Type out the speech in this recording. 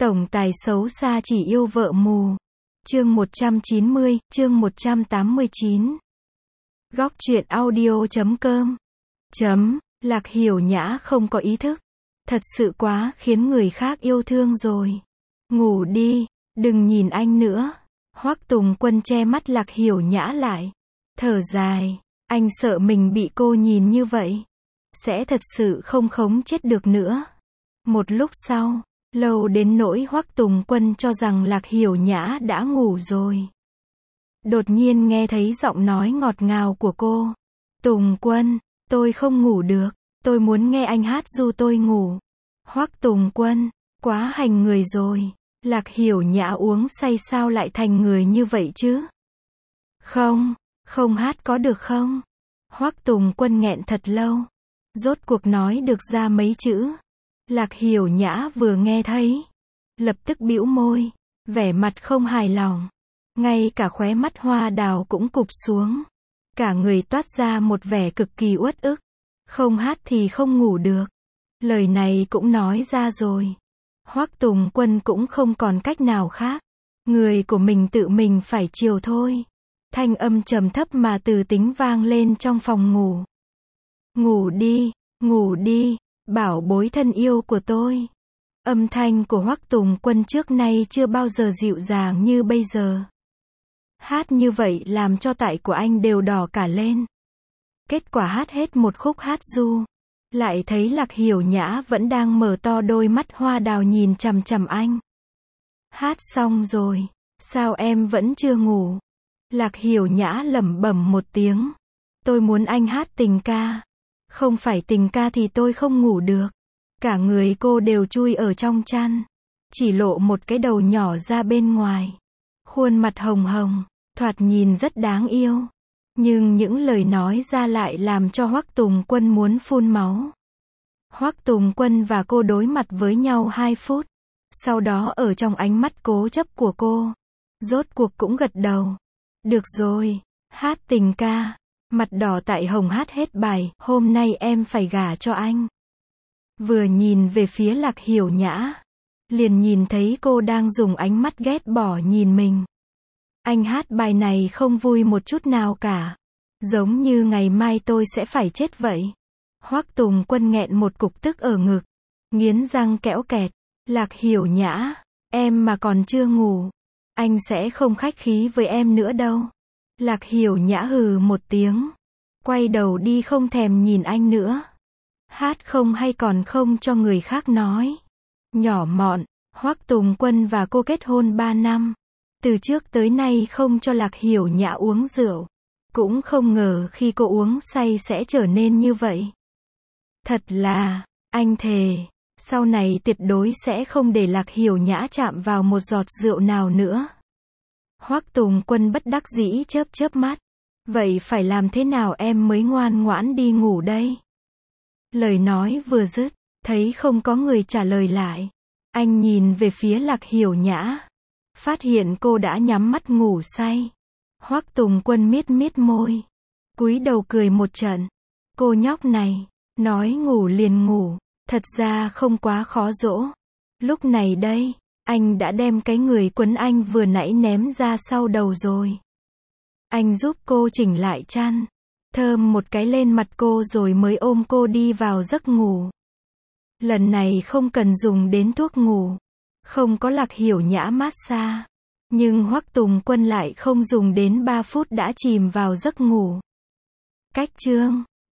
Tổng tài xấu xa chỉ yêu vợ mù. Chương 190, chương 189. Góc truyện audio.com. Lạc Hiểu Nhã không có ý thức. Thật sự quá khiến người khác yêu thương rồi. Ngủ đi, đừng nhìn anh nữa. Hoắc Tùng Quân che mắt Lạc Hiểu Nhã lại. Thở dài, anh sợ mình bị cô nhìn như vậy. Sẽ thật sự không khống chết được nữa. Một lúc sau, lâu đến nỗi Hoắc Tùng Quân cho rằng Lạc Hiểu Nhã đã ngủ rồi. Đột nhiên nghe thấy giọng nói ngọt ngào của cô. Tùng Quân, tôi không ngủ được, tôi muốn nghe anh hát ru tôi ngủ. Hoắc Tùng Quân, quá hành người rồi. Lạc Hiểu Nhã uống say sao lại thành người như vậy chứ? Không hát có được không? Hoắc Tùng Quân nghẹn thật lâu. Rốt cuộc nói được ra mấy chữ. Lạc Hiểu Nhã vừa nghe thấy, lập tức bĩu môi, vẻ mặt không hài lòng. Ngay cả khóe mắt hoa đào cũng cụp xuống. Cả người toát ra một vẻ cực kỳ uất ức. Không hát thì không ngủ được. Lời này cũng nói ra rồi. Hoắc Tùng Quân cũng không còn cách nào khác. Người của mình tự mình phải chiều thôi. Thanh âm trầm thấp mà từ tính vang lên trong phòng ngủ. Ngủ đi, bảo bối thân yêu của tôi. Âm thanh của Hoắc Tùng Quân trước nay chưa bao giờ dịu dàng như bây giờ. Hát như vậy làm cho tai của anh đều đỏ cả lên. Kết quả hát hết một khúc hát ru, lại thấy Lạc Hiểu Nhã vẫn đang mở to đôi mắt hoa đào nhìn chằm chằm anh. Hát xong rồi, sao em vẫn chưa ngủ? Lạc Hiểu Nhã lẩm bẩm một tiếng. Tôi muốn anh hát tình ca. Không phải tình ca thì tôi không ngủ được. Cả người cô đều chui ở trong chăn. Chỉ lộ một cái đầu nhỏ ra bên ngoài. Khuôn mặt hồng hồng, thoạt nhìn rất đáng yêu. Nhưng những lời nói ra lại làm cho Hoắc Tùng Quân muốn phun máu. Hoắc Tùng Quân và cô đối mặt với nhau 2 phút. Sau đó ở trong ánh mắt cố chấp của cô, rốt cuộc cũng gật đầu. Được rồi, hát tình ca. Mặt đỏ tại hồng hát hết bài, hôm nay em phải gả cho anh. Vừa nhìn về phía Lạc Hiểu Nhã, liền nhìn thấy cô đang dùng ánh mắt ghét bỏ nhìn mình. Anh hát bài này không vui một chút nào cả. Giống như ngày mai tôi sẽ phải chết vậy. Hoắc Tùng Quân nghẹn một cục tức ở ngực. Nghiến răng kẽo kẹt. Lạc Hiểu Nhã, em mà còn chưa ngủ, anh sẽ không khách khí với em nữa đâu. Lạc Hiểu Nhã hừ một tiếng. Quay đầu đi không thèm nhìn anh nữa. Hát không hay còn không cho người khác nói. Nhỏ mọn, Hoắc Tùng Quân và cô kết hôn 3 năm. Từ trước tới nay không cho Lạc Hiểu Nhã uống rượu. Cũng không ngờ khi cô uống say sẽ trở nên như vậy. Thật là, anh thề, sau này tuyệt đối sẽ không để Lạc Hiểu Nhã chạm vào một giọt rượu nào nữa. Hoắc Tùng Quân bất đắc dĩ chớp chớp mắt. Vậy phải làm thế nào em mới ngoan ngoãn đi ngủ đây? Lời nói vừa dứt, thấy không có người trả lời lại. Anh nhìn về phía Lạc Hiểu Nhã. Phát hiện cô đã nhắm mắt ngủ say. Hoắc Tùng Quân miết miết môi. Cúi đầu cười một trận. Cô nhóc này, nói ngủ liền ngủ, thật ra không quá khó dỗ. Lúc này đây, anh đã đem cái người quấn anh vừa nãy ném ra sau đầu rồi. Anh giúp cô chỉnh lại chăn, thơm một cái lên mặt cô rồi mới ôm cô đi vào giấc ngủ. Lần này không cần dùng đến thuốc ngủ, không có Lạc Hiểu Nhã massage, nhưng Hoắc Tùng Quân lại không dùng đến 3 phút đã chìm vào giấc ngủ. Cách chương